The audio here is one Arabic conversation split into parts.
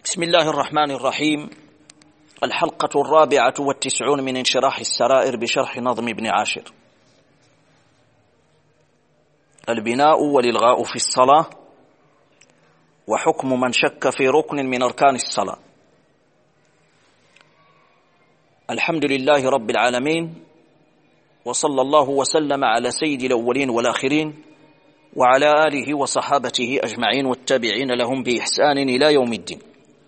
بسم الله الرحمن الرحيم. الحلقة 94 من انشراح السرائر بشرح نظم ابن عاشر. البناء والإلغاء في الصلاة، وحكم من شك في ركن من أركان الصلاة. الحمد لله رب العالمين، وصلى الله وسلم على سيد الأولين والآخرين وعلى آله وصحابته أجمعين والتابعين لهم بإحسان إلى يوم الدين.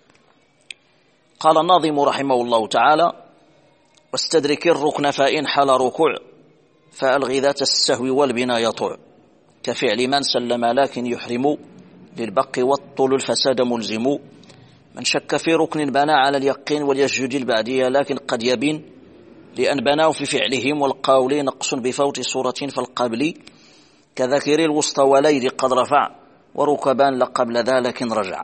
قال الناظم رحمه الله تعالى: واستدرك الركن فإن حل ركوع فألغ ذات السهو والبنا يطوع، كفعل من سلم لكن يحرم للبق والطول الفساد ملزم. من شك في ركن بنى على اليقين وليسجد البعدية لكن قد يبين، لأن بناه في فعلهم والقول نقص بفوت صورة فالقبل، كذكر الوسطى وليد قد رفع وركبان لقبل ذا لكن رجع.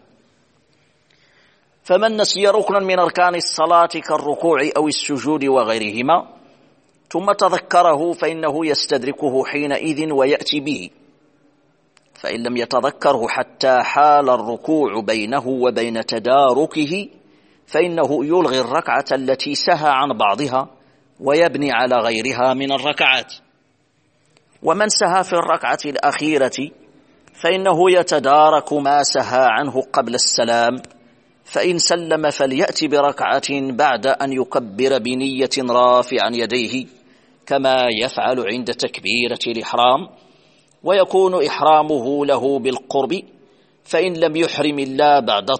فمن نسي ركنا من أركان الصلاة كالركوع أو السجود وغيرهما ثم تذكره فإنه يستدركه حينئذ ويأتي به، فإن لم يتذكره حتى حال الركوع بينه وبين تداركه فإنه يلغي الركعة التي سهى عن بعضها ويبني على غيرها من الركعات. ومن سهى في الركعة الأخيرة فإنه يتدارك ما سهى عنه قبل السلام، فإن سلم فليأتي بركعة بعد أن يكبر بنية رافعا يديه كما يفعل عند تكبيرة الإحرام، ويكون إحرامه له بالقرب، فإن لم يحرم إلا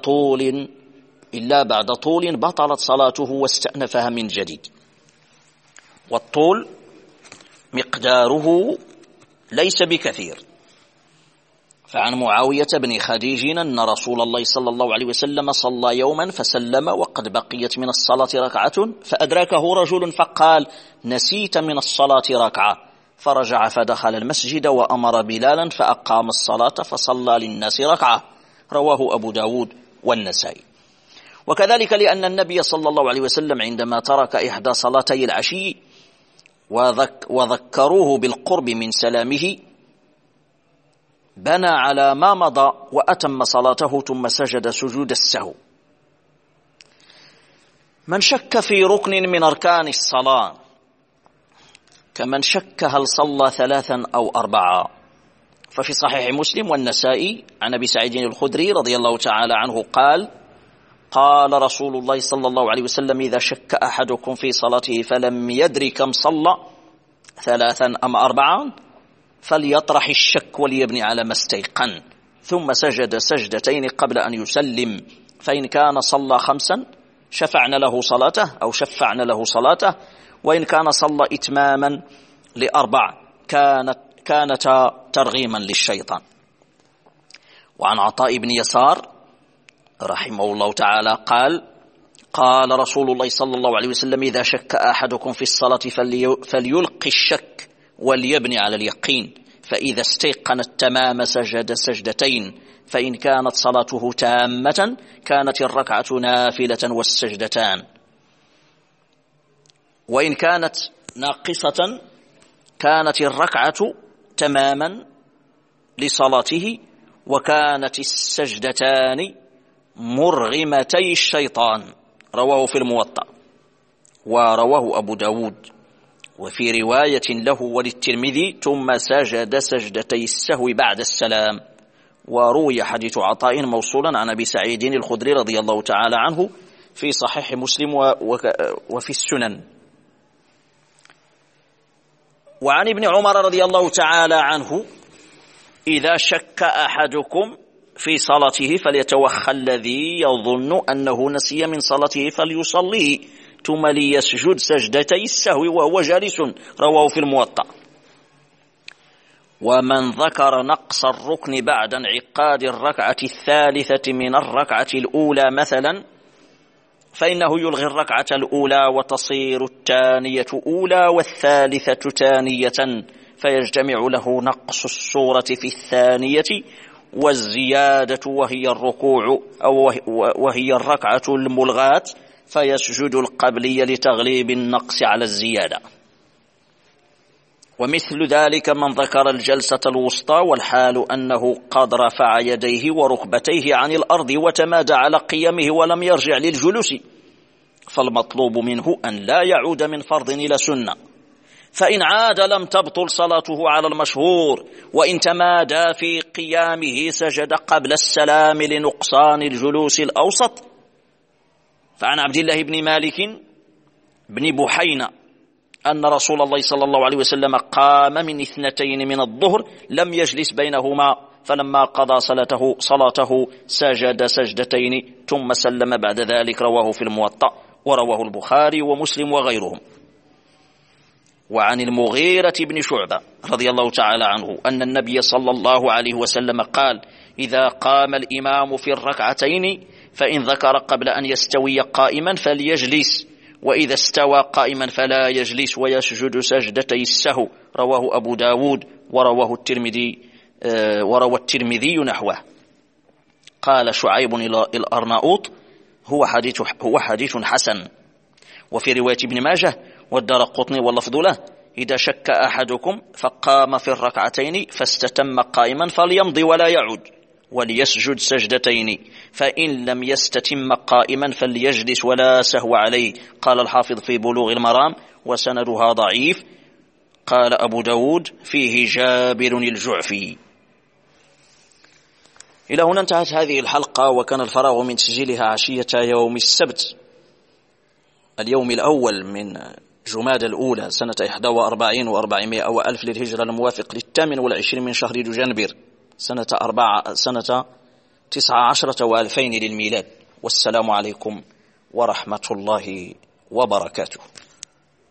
بعد طول بطلت صلاته واستأنفها من جديد. والطول مقداره ليس بكثير. فعن معاوية بن خديج أن رسول الله صلى الله عليه وسلم صلى يوما فسلم وقد بقيت من الصلاة ركعة، فأدركه رجل فقال: نسيت من الصلاة ركعة، فرجع فدخل المسجد وأمر بلالا فأقام الصلاة فصلى للناس ركعة. رواه أبو داود والنسائي. وكذلك لأن النبي صلى الله عليه وسلم عندما ترك إحدى صلاتي العشي وذكروه بالقرب من سلامه بنى على ما مضى وأتم صلاته ثم سجد سجود السهو. من شك في ركن من أركان الصلاة كمن شك هل صلى 3 أو 4، ففي صحيح مسلم والنسائي عن أبي سعيد الخدري رضي الله تعالى عنه قال: قال رسول الله صلى الله عليه وسلم: إذا شك أحدكم في صلاته فلم يدري كم صلى 3 أم 4 فليطرح الشك وليبني على ما استيقن، ثم سجد سجدتين قبل أن يسلم، فإن كان صلى 5 شفعنا له صلاته، وإن كان صلى إتماما ل4 كانت ترغيما للشيطان. وعن عطاء بن يسار رحمه الله تعالى قال: قال رسول الله صلى الله عليه وسلم: إذا شك أحدكم في الصلاة فليلقي الشك وليبني على اليقين، فإذا استيقن التمام سجد سجدتين، فإن كانت صلاته تامة كانت الركعة نافلة والسجدتان، وإن كانت ناقصة كانت الركعة تماما لصلاته، وكانت السجدتان مرغمتي الشيطان. رواه في الموطأ، ورواه أبو داود، وفي رواية له وللترمذي: ثم سجد سجدتي السهو بعد السلام. وروي حديث عطاء موصولا عن أبي سعيد الخدري رضي الله تعالى عنه في صحيح مسلم وفي السنن. وعن ابن عمر رضي الله تعالى عنه: إذا شك أحدكم في صلاته فليتوخى الذي يظن أنه نسي من صلاته فليصليه ثم ليسجد سجدتي السهو وهو جالس. رواه في الموطأ. ومن ذكر نقص الركن بعد انعقاد الركعة الثالثة من الركعة الأولى مثلا فإنه يلغي الركعة الأولى وتصير الثانية أولى والثالثة ثانية، فيجتمع له نقص السورة في الثانية والزيادة وهي الركوع وهي الركعة الملغاة، فيسجد القبلية لتغليب النقص على الزيادة. ومثل ذلك من ذكر الجلسة الوسطى والحال أنه قد رفع يديه وركبتيه عن الأرض وتمادى على قيامه ولم يرجع للجلوس، فالمطلوب منه أن لا يعود من فرض إلى سنة، فإن عاد لم تبطل صلاته على المشهور، وإن تمادى في قيامه سجد قبل السلام لنقصان الجلوس الأوسط. فعن عبد الله بن مالك بن بحينة أن رسول الله صلى الله عليه وسلم قام من 2 من الظهر لم يجلس بينهما، فلما قضى صلاته سجد سجدتين ثم سلم بعد ذلك. رواه في الموطأ ورواه البخاري ومسلم وغيرهم. وعن المغيرة بن شعبة رضي الله تعالى عنه أن النبي صلى الله عليه وسلم قال: إذا قام الإمام في الركعتين فإن ذكر قبل أن يستوي قائما فليجلس، وإذا استوى قائما فلا يجلس ويسجد سجدتي السهو. رواه أبو داود وروى الترمذي نحوه. قال شعيب الأرناؤوط: هو حديث حسن. وفي رواية ابن ماجه والدارقطني واللفظ له: إذا شك أحدكم فقام في الركعتين فاستتم قائما فليمضي ولا يعود وليسجد سجدتين، فإن لم يستتم قائما فليجلس ولا سهو عليه. قال الحافظ في بلوغ المرام وسندها ضعيف. قال أبو داود: فيه جابر الجعفي. إلى هنا انتهت هذه الحلقة، وكان الفراغ من تسجيلها عشية يوم السبت اليوم الأول من جمادى الأولى سنة 41 و400 وألف للهجرة، الموافق 28 من شهر دجنبر سنة 19 و2000 للميلاد. والسلام عليكم ورحمة الله وبركاته.